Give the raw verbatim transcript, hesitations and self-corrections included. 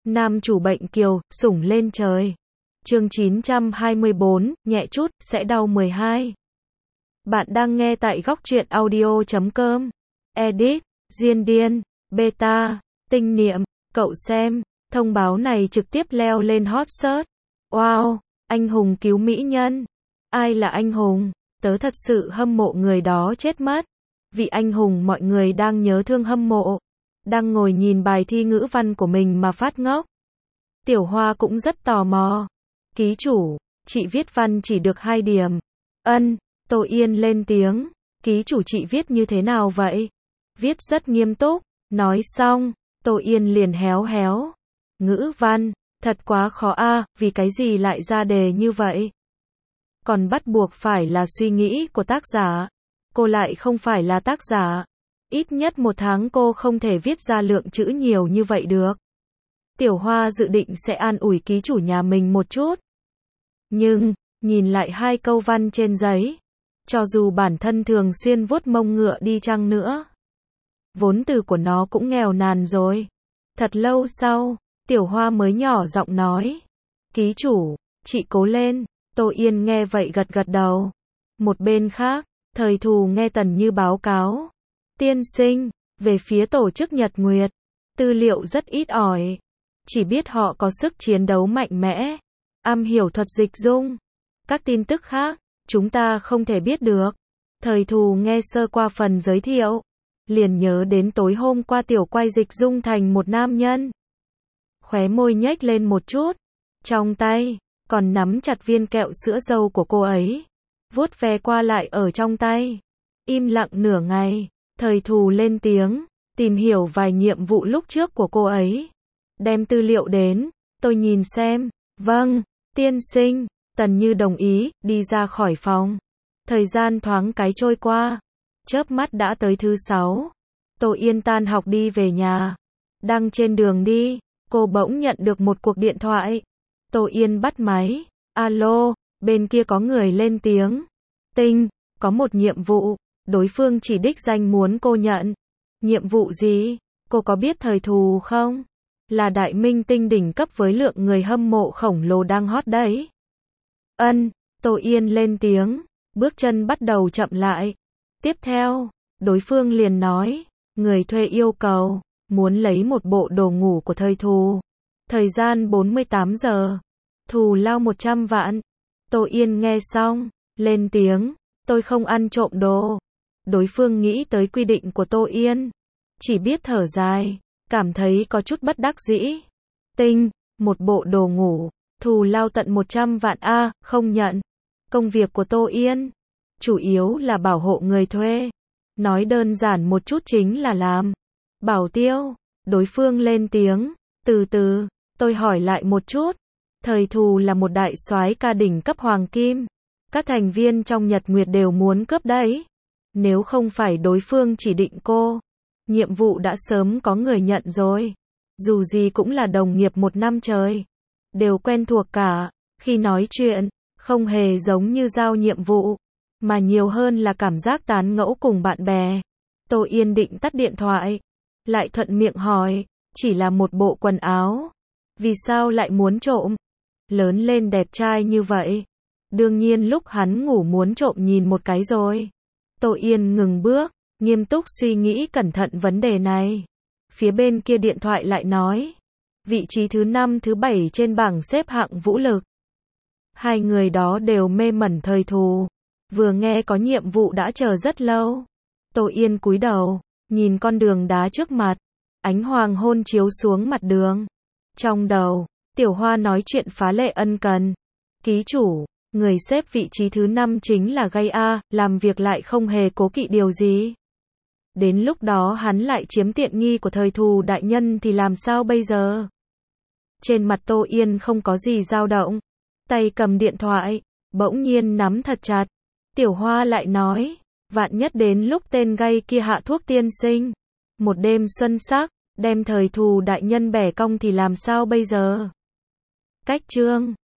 Nam chủ bệnh kiều, sủng lên trời. Chương chín trăm hai mươi bốn, nhẹ chút, sẽ đau mười hai. Bạn đang nghe tại góc truyện audio chấm com. Edit, Diên Điên, Beta, Tinh Niệm, cậu xem, thông báo này trực tiếp leo lên hot search. Wow, anh hùng cứu mỹ nhân. Ai là anh hùng? Tớ thật sự hâm mộ người đó chết mất. Vị anh hùng mọi người đang nhớ thương hâm mộ. Đang ngồi nhìn bài thi ngữ văn của mình mà phát ngốc. Tiểu Hoa cũng rất tò mò. Ký chủ, chị viết văn chỉ được hai điểm. Ân, Tô Yên lên tiếng. Ký chủ chị viết như thế nào vậy? Viết rất nghiêm túc. Nói xong, Tô Yên liền héo héo. Ngữ văn, thật quá khó a, vì cái gì lại ra đề như vậy? Còn bắt buộc phải là suy nghĩ của tác giả. Cô lại không phải là tác giả. Ít nhất một tháng cô không thể viết ra lượng chữ nhiều như vậy được. Tiểu Hoa dự định sẽ an ủi ký chủ nhà mình một chút. Nhưng, nhìn lại hai câu văn trên giấy, cho dù bản thân thường xuyên vuốt mông ngựa đi chăng nữa, vốn từ của nó cũng nghèo nàn rồi. Thật lâu sau, Tiểu Hoa mới nhỏ giọng nói. Ký chủ, chị cố lên. Tô Yên nghe vậy gật gật đầu. Một bên khác, Thời Thù nghe Tần Như báo cáo. Tiên sinh, về phía tổ chức Nhật Nguyệt, tư liệu rất ít ỏi. Chỉ biết họ có sức chiến đấu mạnh mẽ, am hiểu thuật dịch dung. Các tin tức khác, chúng ta không thể biết được. Thời Thù nghe sơ qua phần giới thiệu, liền nhớ đến tối hôm qua Tiểu Quay dịch dung thành một nam nhân. Khóe môi nhếch lên một chút, trong tay còn nắm chặt viên kẹo sữa dâu của cô ấy, vuốt ve qua lại ở trong tay. Im lặng nửa ngày, Thời Thù lên tiếng, tìm hiểu vài nhiệm vụ lúc trước của cô ấy. Đem tư liệu đến, tôi nhìn xem. Vâng, tiên sinh. Tần Như đồng ý, đi ra khỏi phòng. Thời gian thoáng cái trôi qua, chớp mắt đã tới thứ sáu. Tô Yên tan học đi về nhà. Đang trên đường đi, cô bỗng nhận được một cuộc điện thoại. Tô Yên bắt máy. Alo, bên kia có người lên tiếng. Tinh, có một nhiệm vụ, đối phương chỉ đích danh muốn cô nhận. Nhiệm vụ gì? Cô có biết Thời Thù không? Là đại minh tinh đỉnh cấp với lượng người hâm mộ khổng lồ đang hot đấy. Ân, Tô Yên lên tiếng, bước chân bắt đầu chậm lại. Tiếp theo, đối phương liền nói, người thuê yêu cầu, muốn lấy một bộ đồ ngủ của Thời Thù. Thời gian bốn mươi tám giờ, thù lao một trăm vạn. Tô Yên nghe xong, lên tiếng, tôi không ăn trộm đồ. Đối phương nghĩ tới quy định của Tô Yên, chỉ biết thở dài, cảm thấy có chút bất đắc dĩ. Tinh, một bộ đồ ngủ, thù lao tận một trăm vạn a, không nhận. Công việc của Tô Yên, chủ yếu là bảo hộ người thuê. Nói đơn giản một chút chính là làm bảo tiêu. Đối phương lên tiếng, từ từ, tôi hỏi lại một chút. Thời Thù là một đại soái ca đỉnh cấp hoàng kim. Các thành viên trong Nhật Nguyệt đều muốn cướp đấy. Nếu không phải đối phương chỉ định cô, nhiệm vụ đã sớm có người nhận rồi. Dù gì cũng là đồng nghiệp một năm trời, đều quen thuộc cả. Khi nói chuyện, không hề giống như giao nhiệm vụ, mà nhiều hơn là cảm giác tán ngẫu cùng bạn bè. Tô Yên định tắt điện thoại, lại thuận miệng hỏi, chỉ là một bộ quần áo, vì sao lại muốn trộm? Lớn lên đẹp trai như vậy, đương nhiên lúc hắn ngủ muốn trộm nhìn một cái rồi. Tô Yên ngừng bước, nghiêm túc suy nghĩ cẩn thận vấn đề này. Phía bên kia điện thoại lại nói, vị trí thứ năm thứ bảy trên bảng xếp hạng vũ lực. Hai người đó đều mê mẩn Thời Thù, vừa nghe có nhiệm vụ đã chờ rất lâu. Tô Yên cúi đầu, nhìn con đường đá trước mặt, ánh hoàng hôn chiếu xuống mặt đường. Trong đầu, Tiểu Hoa nói chuyện phá lệ ân cần. Ký chủ, người xếp vị trí thứ năm chính là gay a, làm việc lại không hề cố kỵ điều gì. Đến lúc đó hắn lại chiếm tiện nghi của Thời Thù đại nhân thì làm sao bây giờ? Trên mặt Tô Yên không có gì dao động, tay cầm điện thoại, bỗng nhiên nắm thật chặt. Tiểu Hoa lại nói, vạn nhất đến lúc tên gay kia hạ thuốc tiên sinh, một đêm xuân sắc, đem Thời Thù đại nhân bẻ cong thì làm sao bây giờ? Cách chương